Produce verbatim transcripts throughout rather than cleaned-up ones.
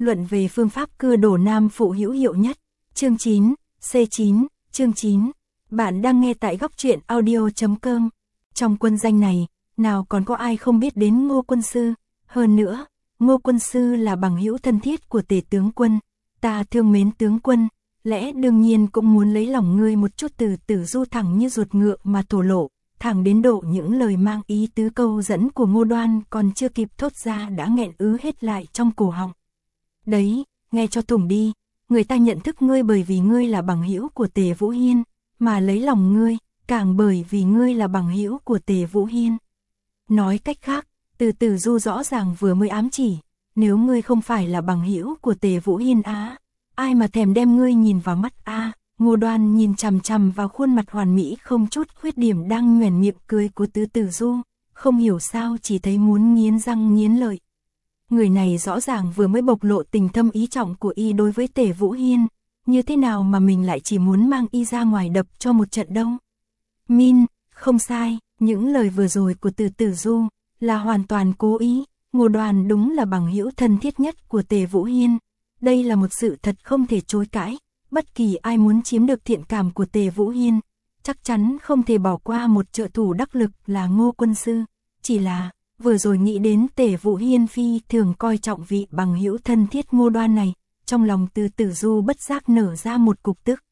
luận về phương pháp cưa đổ nam phụ hữu hiệu nhất. Chương chín, C chín, chương chín. Bạn đang nghe tại góc truyện audio chấm com. Trong quân danh này, nào còn có ai không biết đến Ngô Quân Sư, hơn nữa, Ngô Quân Sư là bằng hữu thân thiết của Tề tướng quân, ta thương mến tướng quân, lẽ đương nhiên cũng muốn lấy lòng ngươi một chút. Từ Tử Du thẳng như ruột ngựa mà thổ lộ, thẳng đến độ những lời mang ý tứ câu dẫn của Ngô Đoan còn chưa kịp thốt ra đã nghẹn ứ hết lại trong cổ họng. Đấy, nghe cho thủng đi, người ta nhận thức ngươi bởi vì ngươi là bằng hữu của Tề Vũ Hiên, mà lấy lòng ngươi, càng bởi vì ngươi là bằng hữu của Tề Vũ Hiên. Nói cách khác, Từ Tử Du rõ ràng vừa mới ám chỉ, nếu ngươi không phải là bằng hữu của Tề Vũ Hiên á, ai mà thèm đem ngươi nhìn vào mắt a? À, Ngô Đoan nhìn chằm chằm vào khuôn mặt hoàn mỹ không chút khuyết điểm đang nhoẻn miệng cười của Từ Tử Du, không hiểu sao chỉ thấy muốn nghiến răng nghiến lợi. Người này rõ ràng vừa mới bộc lộ tình thâm ý trọng của y đối với Tề Vũ Hiên, như thế nào mà mình lại chỉ muốn mang y ra ngoài đập cho một trận đâu. Min, không sai, những lời vừa rồi của Từ Tử Du là hoàn toàn cố ý. Ngô Đoan đúng là bằng hữu thân thiết nhất của Tề Vũ Hiên, đây là một sự thật không thể chối cãi. Bất kỳ ai muốn chiếm được thiện cảm của Tề Vũ Hiên, chắc chắn không thể bỏ qua một trợ thủ đắc lực là Ngô Quân Sư. Chỉ là, vừa rồi nghĩ đến Tề Vũ Hiên phi thường coi trọng vị bằng hữu thân thiết Ngô Đoan này, trong lòng Từ Tử Du bất giác nở ra một cục tức.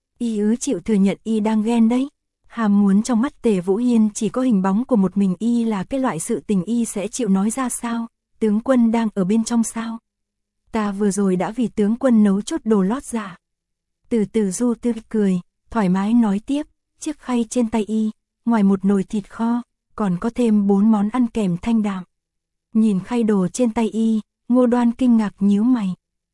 Y ứ chịu thừa nhận y đang ghen đấy. Hàm muốn trong mắt Tề Vũ Hiên chỉ có hình bóng của một mình y là cái loại sự tình y sẽ chịu nói ra sao? Tướng quân đang ở bên trong sao? Ta vừa rồi đã vì tướng quân nấu chút đồ lót giả. Từ Tử Du tươi cười, thoải mái nói tiếp, chiếc khay trên tay y, ngoài một nồi thịt kho, còn có thêm bốn món ăn kèm thanh đạm. Nhìn khay đồ trên tay y, Ngô Đoan kinh ngạc nhíu mày.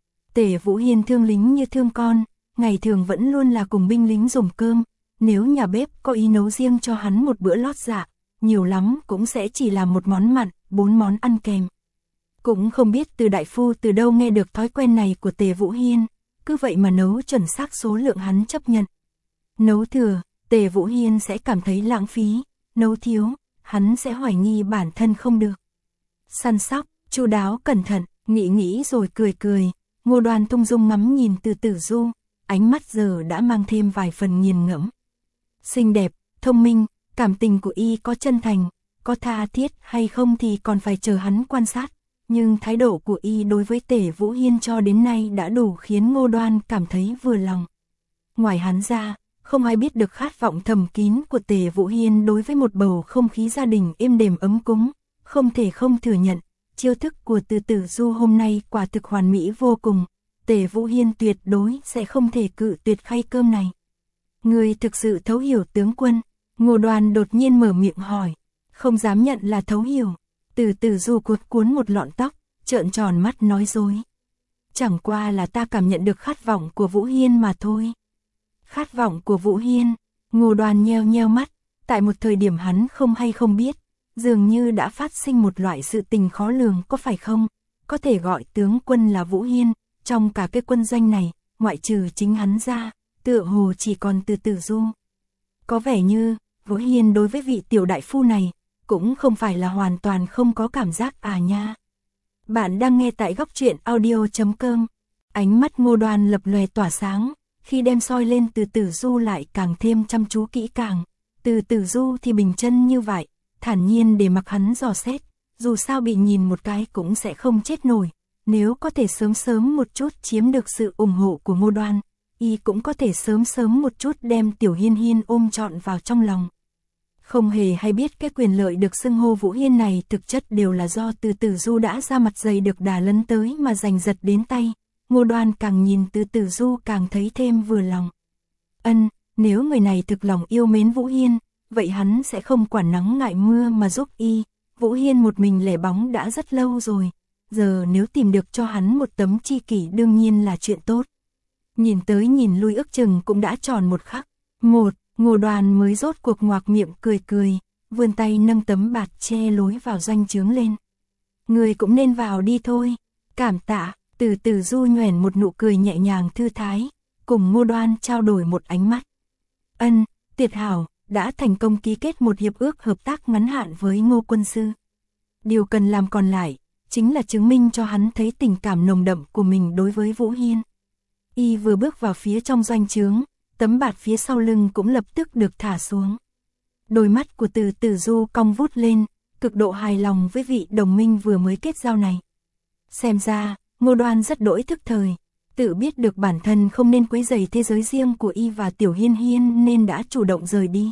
Tề Vũ Hiên thương lính như thương con, ngày thường vẫn luôn là cùng binh lính dùng cơm, nếu nhà bếp có ý nấu riêng cho hắn một bữa lót dạ, nhiều lắm cũng sẽ chỉ làm một món mặn, bốn món ăn kèm. Cũng không biết từ đại phu từ đâu nghe được thói quen này của Tề Vũ Hiên, cứ vậy mà nấu chuẩn xác số lượng hắn chấp nhận. Nấu thừa, Tề Vũ Hiên sẽ cảm thấy lãng phí, nấu thiếu, hắn sẽ hoài nghi bản thân không được. Săn sóc, chu đáo cẩn thận, nghĩ nghĩ rồi cười cười, Ngô Đoan tung dung ngắm nhìn Từ Tử Du, ánh mắt giờ đã mang thêm vài phần nghiền ngẫm. Xinh đẹp, thông minh, cảm tình của y có chân thành, có tha thiết hay không thì còn phải chờ hắn quan sát, nhưng thái độ của y đối với Tề Vũ Hiên cho đến nay đã đủ khiến Ngô Đoan cảm thấy vừa lòng. Ngoài hắn ra, không ai biết được khát vọng thầm kín của Tề Vũ Hiên đối với một bầu không khí gia đình êm đềm ấm cúng, không thể không thừa nhận, chiêu thức của Từ Tử Du hôm nay quả thực hoàn mỹ vô cùng, Tề Vũ Hiên tuyệt đối sẽ không thể cự tuyệt khay cơm này. Người thực sự thấu hiểu tướng quân? Ngô Đoan đột nhiên mở miệng hỏi, không dám nhận là thấu hiểu. Từ Tử Du cuốn cuốn một lọn tóc, trợn tròn mắt nói dối. Chẳng qua là ta cảm nhận được khát vọng của Vũ Hiên mà thôi. Khát vọng của Vũ Hiên, Ngô Đoan nheo nheo mắt, tại một thời điểm hắn không hay không biết, dường như đã phát sinh một loại sự tình khó lường, có phải không? Có thể gọi tướng quân là Vũ Hiên, trong cả cái quân doanh này, ngoại trừ chính hắn ra, tựa hồ chỉ còn Từ Tử Du. Có vẻ như, Vũ Hiên đối với vị tiểu đại phu này, cũng không phải là hoàn toàn không có cảm giác à nha. Bạn đang nghe tại góc truyện audio chấm com. Ánh mắt Ngô Đoan lập lòe tỏa sáng, khi đem soi lên Từ Tử Du lại càng thêm chăm chú kỹ càng. Từ Tử Du thì bình chân như vậy, thản nhiên để mặc hắn dò xét, dù sao bị nhìn một cái cũng sẽ không chết nổi. Nếu có thể sớm sớm một chút chiếm được sự ủng hộ của Ngô Đoan, y cũng có thể sớm sớm một chút đem Tiểu Hiên Hiên ôm trọn vào trong lòng. Không hề hay biết cái quyền lợi được xưng hô Vũ Hiên này thực chất đều là do Từ Tử Du đã ra mặt dày được đà lấn tới mà giành giật đến tay. Ngô Đoan càng nhìn Từ Tử Du càng thấy thêm vừa lòng. Ân, nếu người này thực lòng yêu mến Vũ Hiên, vậy hắn sẽ không quản nắng ngại mưa mà giúp y. Vũ Hiên một mình lẻ bóng đã rất lâu rồi, giờ nếu tìm được cho hắn một tấm tri kỷ đương nhiên là chuyện tốt. Nhìn tới nhìn lui ước chừng cũng đã tròn một khắc. Một, Ngô Đoan mới rốt cuộc ngoạc miệng cười cười, vươn tay nâng tấm bạt che lối vào doanh trướng lên. Người cũng nên vào đi thôi. Cảm tạ. Từ Tử Du nhoẻn một nụ cười nhẹ nhàng thư thái, cùng Ngô Đoan trao đổi một ánh mắt. Ân, tuyệt hảo, đã thành công ký kết một hiệp ước hợp tác ngắn hạn với Ngô Quân Sư. Điều cần làm còn lại, chính là chứng minh cho hắn thấy tình cảm nồng đậm của mình đối với Vũ Hiên. Y vừa bước vào phía trong doanh trướng, tấm bạt phía sau lưng cũng lập tức được thả xuống. Đôi mắt của Từ Tử Du cong vút lên, cực độ hài lòng với vị đồng minh vừa mới kết giao này. Xem ra, Ngô Đoan rất đỗi thức thời, tự biết được bản thân không nên quấy rầy thế giới riêng của Y và Tiểu Hiên Hiên nên đã chủ động rời đi.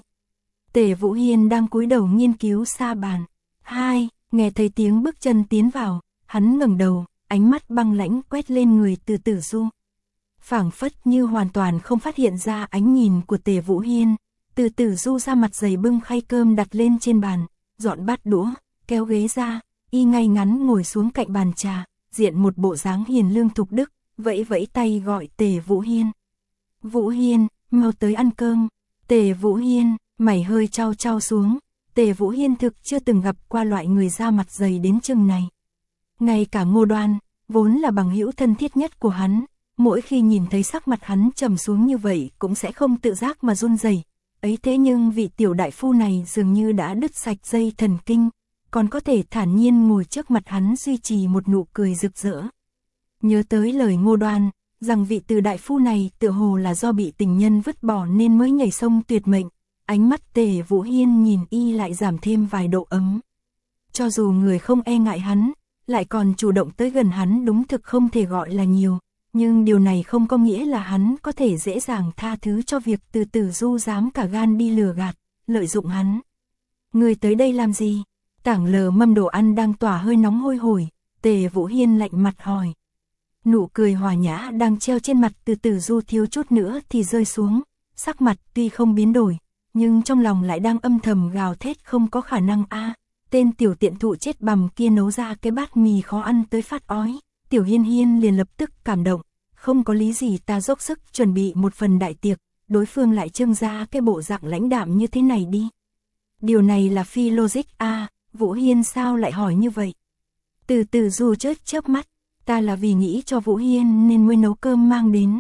Tề Vũ Hiên đang cúi đầu nghiên cứu sa bàn. Hai, nghe thấy tiếng bước chân tiến vào, hắn ngẩng đầu, ánh mắt băng lãnh quét lên người Từ Tử Du. Phảng phất như hoàn toàn không phát hiện ra ánh nhìn của Tề Vũ Hiên, Từ Tử Du ra mặt dày bưng khay cơm đặt lên trên bàn, dọn bát đũa, kéo ghế ra, Y ngay ngắn ngồi xuống cạnh bàn trà, diện một bộ dáng hiền lương thục đức, vẫy vẫy tay gọi Tề Vũ Hiên. Vũ Hiên, mau tới ăn cơm. Tề Vũ Hiên, mày hơi trao trao xuống, Tề Vũ Hiên thực chưa từng gặp qua loại người da mặt dày đến chừng này. Ngay cả Ngô Đoan, vốn là bằng hữu thân thiết nhất của hắn, mỗi khi nhìn thấy sắc mặt hắn trầm xuống như vậy cũng sẽ không tự giác mà run rẩy. Ấy thế nhưng vị tiểu đại phu này dường như đã đứt sạch dây thần kinh, còn có thể thản nhiên ngồi trước mặt hắn duy trì một nụ cười rực rỡ. Nhớ tới lời Ngô Đoan, rằng vị Từ đại phu này tựa hồ là do bị tình nhân vứt bỏ nên mới nhảy sông tuyệt mệnh, ánh mắt Tề Vũ Hiên nhìn Y lại giảm thêm vài độ ấm. Cho dù người không e ngại hắn, lại còn chủ động tới gần hắn đúng thực không thể gọi là nhiều, nhưng điều này không có nghĩa là hắn có thể dễ dàng tha thứ cho việc Từ Tử Du dám cả gan đi lừa gạt, lợi dụng hắn. Người tới đây làm gì? Tảng lờ mâm đồ ăn đang tỏa hơi nóng hôi hổi, Tề Vũ Hiên lạnh mặt hỏi. Nụ cười hòa nhã đang treo trên mặt Từ Tử Du thiếu chút nữa thì rơi xuống, sắc mặt tuy không biến đổi, nhưng trong lòng lại đang âm thầm gào thét không có khả năng a, tên tiểu tiện thụ chết bằm kia nấu ra cái bát mì khó ăn tới phát ói. Tiểu Hiên Hiên liền lập tức cảm động, không có lý gì ta dốc sức chuẩn bị một phần đại tiệc, đối phương lại trưng ra cái bộ dạng lãnh đạm như thế này đi. Điều này là phi logic a, Vũ Hiên sao lại hỏi như vậy? Từ Từ Du chớp chớp mắt, ta là vì nghĩ cho Vũ Hiên nên mới nấu cơm mang đến.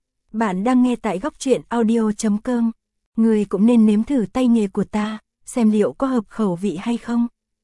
Bạn đang nghe tại góc truyện audio chấm com, người cũng nên nếm thử tay nghề của ta, xem liệu có hợp khẩu vị hay không.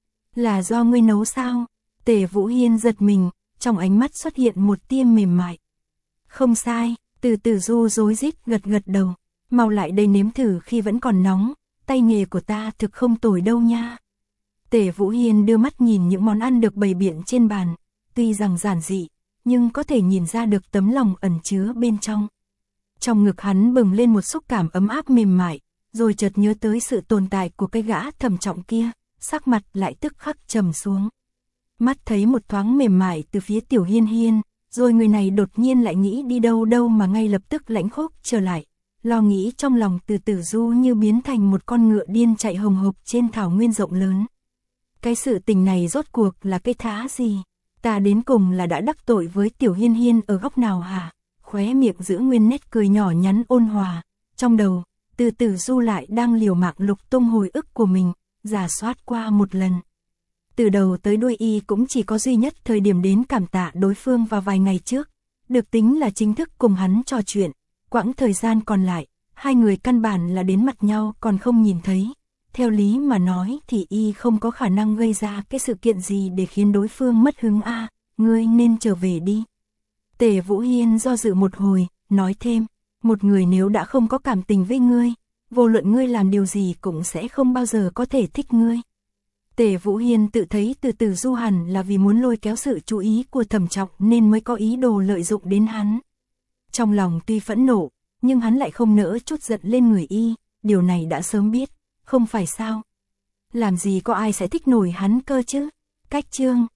Là do ngươi nấu sao? Tề Vũ Hiên giật mình, trong ánh mắt xuất hiện một tia mềm mại. Không sai, Từ Tử Du rối rít gật gật đầu, mau lại đây nếm thử khi vẫn còn nóng, tay nghề của ta thực không tồi đâu nha. Tề Vũ Hiên đưa mắt nhìn những món ăn được bày biện trên bàn, tuy rằng giản dị, nhưng có thể nhìn ra được tấm lòng ẩn chứa bên trong. Trong ngực hắn bừng lên một xúc cảm ấm áp mềm mại, rồi chợt nhớ tới sự tồn tại của cái gã thầm trọng kia, sắc mặt lại tức khắc trầm xuống. Mắt thấy một thoáng mềm mại từ phía Tiểu Hiên Hiên, rồi người này đột nhiên lại nghĩ đi đâu đâu mà ngay lập tức lãnh khốc trở lại, lo nghĩ trong lòng Từ Tử Du như biến thành một con ngựa điên chạy hồng hộc trên thảo nguyên rộng lớn. Cái sự tình này rốt cuộc là cái thá gì? Ta đến cùng là đã đắc tội với Tiểu Hiên Hiên ở góc nào hả? Khóe miệng giữ nguyên nét cười nhỏ nhắn ôn hòa, trong đầu, Từ Tử Du lại đang liều mạng lục tung hồi ức của mình, rà soát qua một lần. Từ đầu tới đuôi Y cũng chỉ có duy nhất thời điểm đến cảm tạ đối phương vào vài ngày trước, được tính là chính thức cùng hắn trò chuyện, quãng thời gian còn lại, hai người căn bản là đến mặt nhau còn không nhìn thấy. Theo lý mà nói thì Y không có khả năng gây ra cái sự kiện gì để khiến đối phương mất hứng a, à, ngươi nên trở về đi. Tề Vũ Hiên do dự một hồi, nói thêm, một người nếu đã không có cảm tình với ngươi, vô luận ngươi làm điều gì cũng sẽ không bao giờ có thể thích ngươi. Tề Vũ Hiên tự thấy Từ Tử Du hẳn là vì muốn lôi kéo sự chú ý của Thẩm Trọng nên mới có ý đồ lợi dụng đến hắn. Trong lòng tuy phẫn nộ, nhưng hắn lại không nỡ chút giận lên người Y, điều này đã sớm biết, không phải sao? Làm gì có ai sẽ thích nổi hắn cơ chứ? Cách chương